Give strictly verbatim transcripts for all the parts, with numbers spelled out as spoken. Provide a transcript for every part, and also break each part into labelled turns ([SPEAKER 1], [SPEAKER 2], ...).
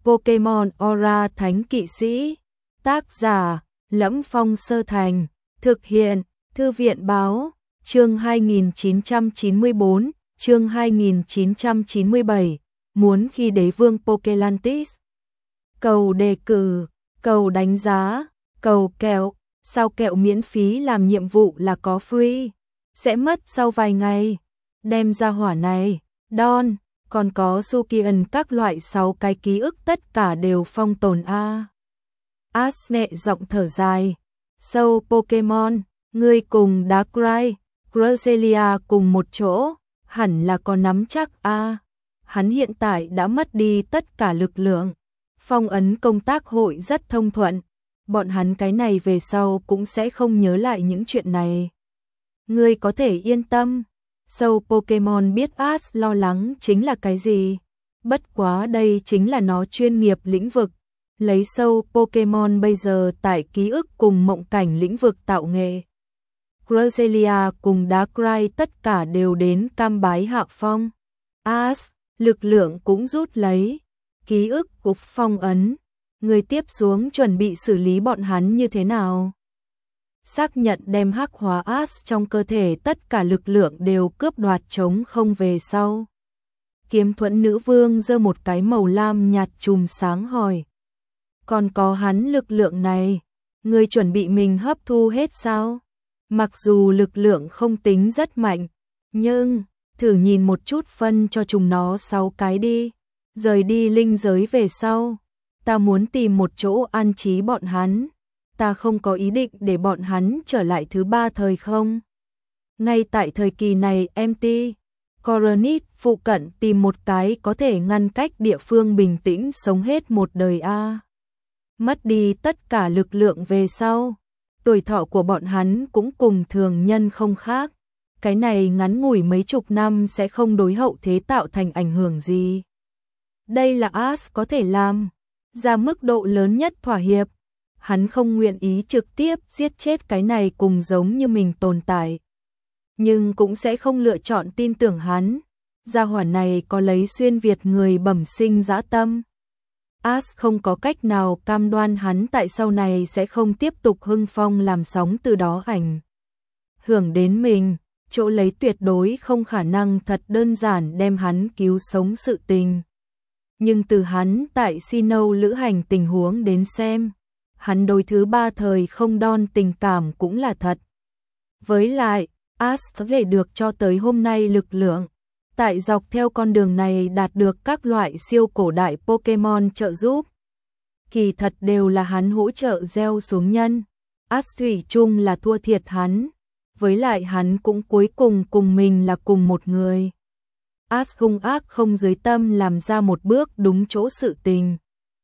[SPEAKER 1] Pokemon Aura Thánh Kỵ Sĩ. Tác giả: Lẫm Phong Sơ Thành. Thực hiện: Thư viện báo. Chương hai nghìn chín trăm chín mươi bốn, chương hai nghìn chín trăm chín mươi bảy. Muốn khi đế vương Pokelantis. Cầu đề cử, cầu đánh giá, cầu kẹo. Sao kẹo miễn phí làm nhiệm vụ là có free? Sẽ mất sau vài ngày. Đem ra hỏa này, Don, còn có Sukian các loại sáu cái ký ức tất cả đều phong tồn a. Ash nhẹ giọng thở dài. Sâu Pokemon, ngươi cùng Darkrai, Cresselia cùng một chỗ, hẳn là có nắm chắc a. Hắn hiện tại đã mất đi tất cả lực lượng. Phong ấn công tác hội rất thông thuận. Bọn hắn cái này về sau cũng sẽ không nhớ lại những chuyện này. Ngươi có thể yên tâm. Sâu Pokemon biết Ash lo lắng chính là cái gì. Bất quá đây chính là nó chuyên nghiệp lĩnh vực. Lấy sâu Pokemon bây giờ tại ký ức cùng mộng cảnh lĩnh vực tạo nghệ. Cresselia cùng Darkrai tất cả đều đến cam bái hạ phong. Ash, lực lượng cũng rút lấy. Ký ức cục phong ấn. Người tiếp xuống chuẩn bị xử lý bọn hắn như thế nào? Xác nhận đem hắc hóa Ash trong cơ thể tất cả lực lượng đều cướp đoạt chống không về sau. Kiếm thuẫn nữ vương giơ một cái màu lam nhạt chùm sáng hỏi. Còn có hắn lực lượng này, người chuẩn bị mình hấp thu hết sao? Mặc dù lực lượng không tính rất mạnh, nhưng thử nhìn một chút phân cho chúng nó sáu cái đi. Rời đi linh giới về sau, ta muốn tìm một chỗ an trí bọn hắn. Ta không có ý định để bọn hắn trở lại thứ ba thời không. Ngay tại thời kỳ này em tê, Coronet phụ cận tìm một cái có thể ngăn cách địa phương bình tĩnh sống hết một đời a. Mất đi tất cả lực lượng về sau, tuổi thọ của bọn hắn cũng cùng thường nhân không khác. Cái này ngắn ngủi mấy chục năm sẽ không đối hậu thế tạo thành ảnh hưởng gì. Đây là Ash có thể làm, ra mức độ lớn nhất thỏa hiệp. Hắn không nguyện ý trực tiếp giết chết cái này cùng giống như mình tồn tại. Nhưng cũng sẽ không lựa chọn tin tưởng hắn. Gia hỏa này có lấy xuyên Việt người bẩm sinh dã tâm. Ash không có cách nào cam đoan hắn tại sau này sẽ không tiếp tục hưng phong làm sóng từ đó ảnh hưởng đến mình. Chỗ lấy tuyệt đối không khả năng thật đơn giản đem hắn cứu sống sự tình. Nhưng từ hắn tại Sinnoh lữ hành tình huống đến xem, hắn đối thứ ba thời không Don tình cảm cũng là thật. Với lại, Ash có thể được cho tới hôm nay lực lượng. Tại dọc theo con đường này đạt được các loại siêu cổ đại Pokemon trợ giúp. Kỳ thật đều là hắn hỗ trợ gieo xuống nhân. Ash thủy chung là thua thiệt hắn. Với lại hắn cũng cuối cùng cùng mình là cùng một người. Ash hung ác không dưới tâm làm ra một bước đúng chỗ sự tình.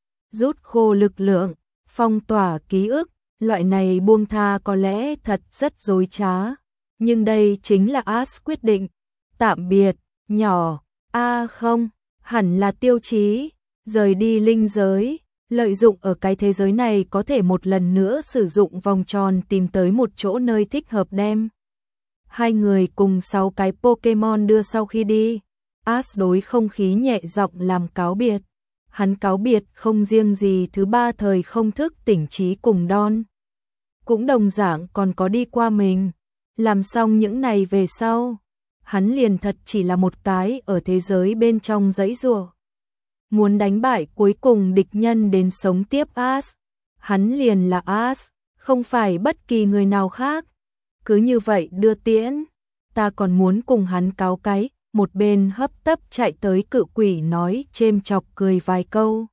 [SPEAKER 1] Rút khô lực lượng, phong tỏa ký ức, loại này buông tha có lẽ thật rất dối trá. Nhưng đây chính là Ash quyết định. Tạm biệt, nhỏ, a à không, hẳn là tiêu chí, rời đi linh giới, lợi dụng ở cái thế giới này có thể một lần nữa sử dụng vòng tròn tìm tới một chỗ nơi thích hợp đem. Hai người cùng sáu cái Pokemon đưa sau khi đi. Ash đối không khí nhẹ giọng làm cáo biệt. Hắn cáo biệt không riêng gì thứ ba thời không thức tỉnh trí cùng Don. Cũng đồng dạng còn có đi qua mình. Làm xong những này về sau, hắn liền thật chỉ là một cái ở thế giới bên trong dãy rùa. Muốn đánh bại cuối cùng địch nhân đến sống tiếp Ash. Hắn liền là Ash, không phải bất kỳ người nào khác. Cứ như vậy đưa tiễn, ta còn muốn cùng hắn cáo cái. Một bên hấp tấp chạy tới cự quỷ nói chêm chọc cười vài câu.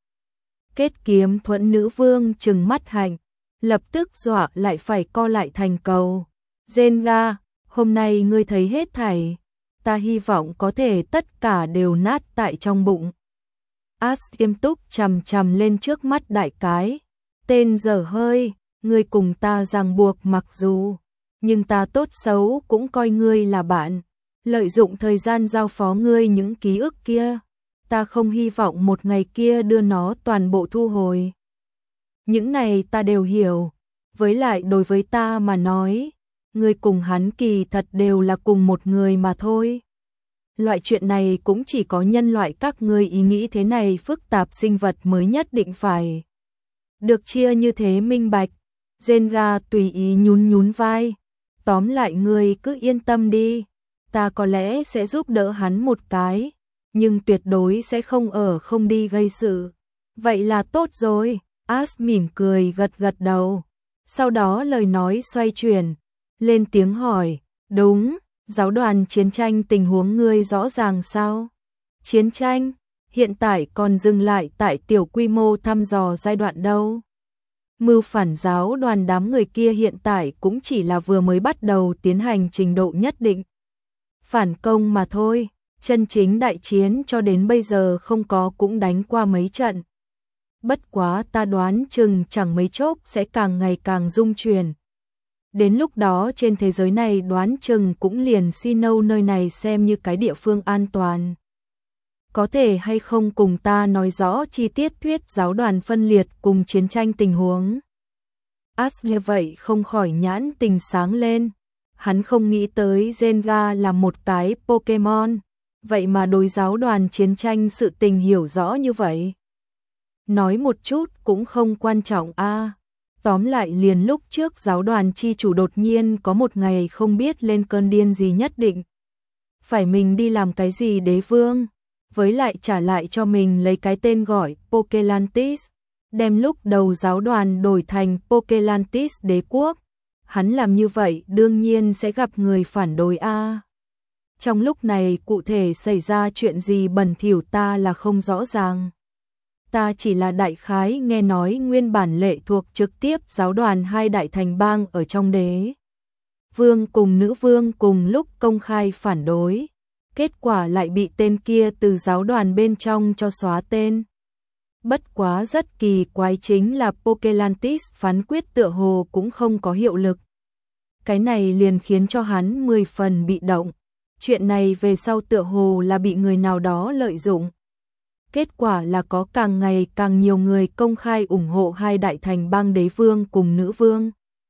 [SPEAKER 1] Kết kiếm thuẫn nữ vương trừng mắt hạnh, lập tức dọa lại phải co lại thành cầu. Zenga, hôm nay ngươi thấy hết thảy, ta hy vọng có thể tất cả đều nát tại trong bụng. Ash nghiêm túc chằm chằm lên trước mắt đại cái. Tên dở hơi, ngươi cùng ta ràng buộc mặc dù, nhưng ta tốt xấu cũng coi ngươi là bạn. Lợi dụng thời gian giao phó ngươi những ký ức kia, ta không hy vọng một ngày kia đưa nó toàn bộ thu hồi. Những này ta đều hiểu, với lại đối với ta mà nói, ngươi cùng hắn kỳ thật đều là cùng một người mà thôi. Loại chuyện này cũng chỉ có nhân loại các ngươi ý nghĩ thế này phức tạp sinh vật mới nhất định phải được chia như thế minh bạch. Zenga tùy ý nhún nhún vai. Tóm lại ngươi cứ yên tâm đi. Ta có lẽ sẽ giúp đỡ hắn một cái, nhưng tuyệt đối sẽ không ở không đi gây sự. Vậy là tốt rồi. Ash mỉm cười gật gật đầu. Sau đó lời nói xoay chuyển, lên tiếng hỏi, đúng, giáo đoàn chiến tranh tình huống ngươi rõ ràng sao? Chiến tranh, hiện tại còn dừng lại tại tiểu quy mô thăm dò giai đoạn đâu. Mưu phản giáo đoàn đám người kia hiện tại cũng chỉ là vừa mới bắt đầu tiến hành trình độ nhất định. Phản công mà thôi, chân chính đại chiến cho đến bây giờ không có cũng đánh qua mấy trận. Bất quá ta đoán chừng chẳng mấy chốc sẽ càng ngày càng dung chuyển. Đến lúc đó trên thế giới này đoán chừng cũng liền Sinnoh nơi này xem như cái địa phương an toàn. Có thể hay không cùng ta nói rõ chi tiết thuyết giáo đoàn phân liệt cùng chiến tranh tình huống? Ash nghe vậy không khỏi nhãn tình sáng lên. Hắn không nghĩ tới Zenga là một cái Pokemon, vậy mà đối giáo đoàn chiến tranh sự tình hiểu rõ như vậy. Nói một chút cũng không quan trọng a. À. Tóm lại liền lúc trước giáo đoàn chi chủ đột nhiên có một ngày không biết lên cơn điên gì nhất định. Phải mình đi làm cái gì đế vương, với lại trả lại cho mình lấy cái tên gọi Pokelantis, đem lúc đầu giáo đoàn đổi thành Pokelantis đế quốc. Hắn làm như vậy đương nhiên sẽ gặp người phản đối a. À. Trong lúc này cụ thể xảy ra chuyện gì bẩn thỉu ta là không rõ ràng. Ta chỉ là đại khái nghe nói nguyên bản lệ thuộc trực tiếp giáo đoàn hai đại thành bang ở trong đế vương cùng nữ vương cùng lúc công khai phản đối. Kết quả lại bị tên kia từ giáo đoàn bên trong cho xóa tên. Bất quá rất kỳ quái chính là Pokelantis phán quyết tựa hồ cũng không có hiệu lực. Cái này liền khiến cho hắn mười phần bị động. Chuyện này về sau tựa hồ là bị người nào đó lợi dụng. Kết quả là có càng ngày càng nhiều người công khai ủng hộ hai đại thành bang đế vương cùng nữ vương.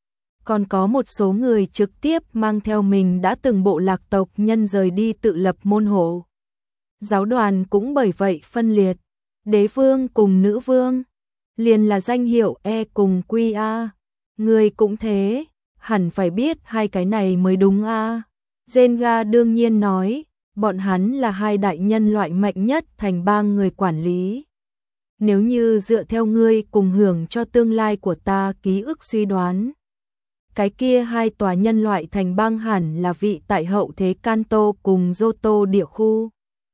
[SPEAKER 1] Còn có một số người trực tiếp mang theo mình đã từng bộ lạc tộc nhân rời đi tự lập môn hộ. Giáo đoàn cũng bởi vậy phân liệt. Đế vương cùng nữ vương liền là danh hiệu E cùng Q A. Người cũng thế, hẳn phải biết hai cái này mới đúng a. Zenga đương nhiên nói, bọn hắn là hai đại nhân loại mạnh nhất thành bang người quản lý. Nếu như dựa theo ngươi cùng hưởng cho tương lai của ta ký ức suy đoán, cái kia hai tòa nhân loại thành bang hẳn là vị tại hậu thế Kanto cùng Johto địa khu.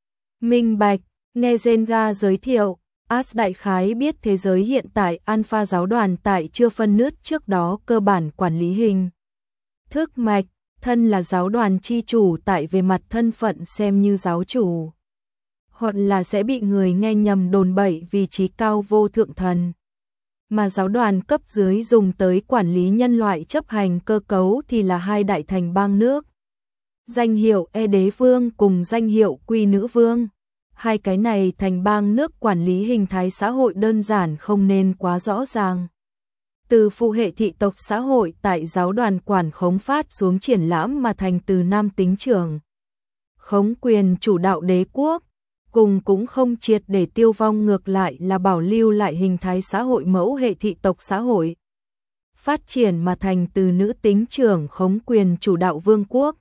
[SPEAKER 1] Minh bạch, nghe Zenga giới thiệu, Ash đại khái biết thế giới hiện tại Alpha giáo đoàn tại chưa phân nứt trước đó cơ bản quản lý hình thức mạch. Thân là giáo đoàn chi chủ tại về mặt thân phận xem như giáo chủ, hoặc là sẽ bị người nghe nhầm đồn bậy vì trí cao vô thượng thần. Mà giáo đoàn cấp dưới dùng tới quản lý nhân loại chấp hành cơ cấu thì là hai đại thành bang nước. Danh hiệu E đế vương cùng danh hiệu Quy nữ vương. Hai cái này thành bang nước quản lý hình thái xã hội đơn giản không nên quá rõ ràng. Từ phụ hệ thị tộc xã hội tại giáo đoàn quản khống phát xuống triển lãm mà thành từ nam tính trưởng khống quyền chủ đạo đế quốc, cùng cũng không triệt để tiêu vong, ngược lại là bảo lưu lại hình thái xã hội mẫu hệ thị tộc xã hội. Phát triển mà thành từ nữ tính trưởng khống quyền chủ đạo vương quốc.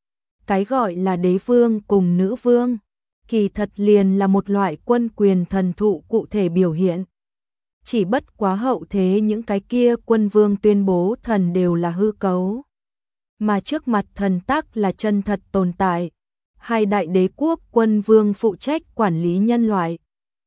[SPEAKER 1] Cái gọi là đế vương cùng nữ vương, kỳ thật liền là một loại quân quyền thần thụ cụ thể biểu hiện. Chỉ bất quá hậu thế những cái kia quân vương tuyên bố thần đều là hư cấu, mà trước mặt thần tắc là chân thật tồn tại. Hai đại đế quốc quân vương phụ trách quản lý nhân loại,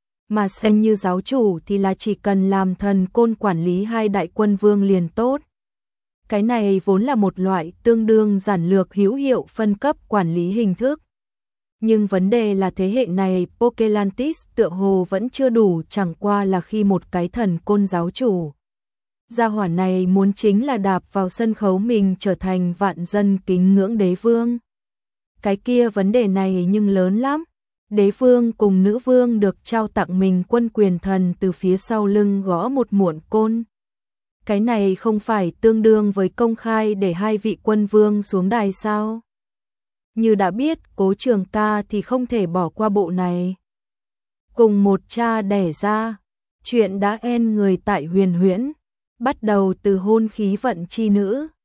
[SPEAKER 1] mà xem như giáo chủ thì là chỉ cần làm thần côn quản lý hai đại quân vương liền tốt. Cái này vốn là một loại tương đương giản lược hữu hiệu phân cấp quản lý hình thức. Nhưng vấn đề là thế hệ này Pokelantis tựa hồ vẫn chưa đủ, chẳng qua là khi một cái thần côn giáo chủ. Gia hỏa này muốn chính là đạp vào sân khấu mình trở thành vạn dân kính ngưỡng đế vương. Cái kia vấn đề này nhưng lớn lắm. Đế vương cùng nữ vương được trao tặng mình quân quyền thần từ phía sau lưng gõ một muộn côn. Cái này không phải tương đương với công khai để hai vị quân vương xuống đài sao? như đã biết Cố Trường ca thì không thể bỏ qua bộ này. Cùng một cha đẻ ra, chuyện đã en người tại Huyền Huyễn, bắt đầu từ hôn khí vận chi nữ,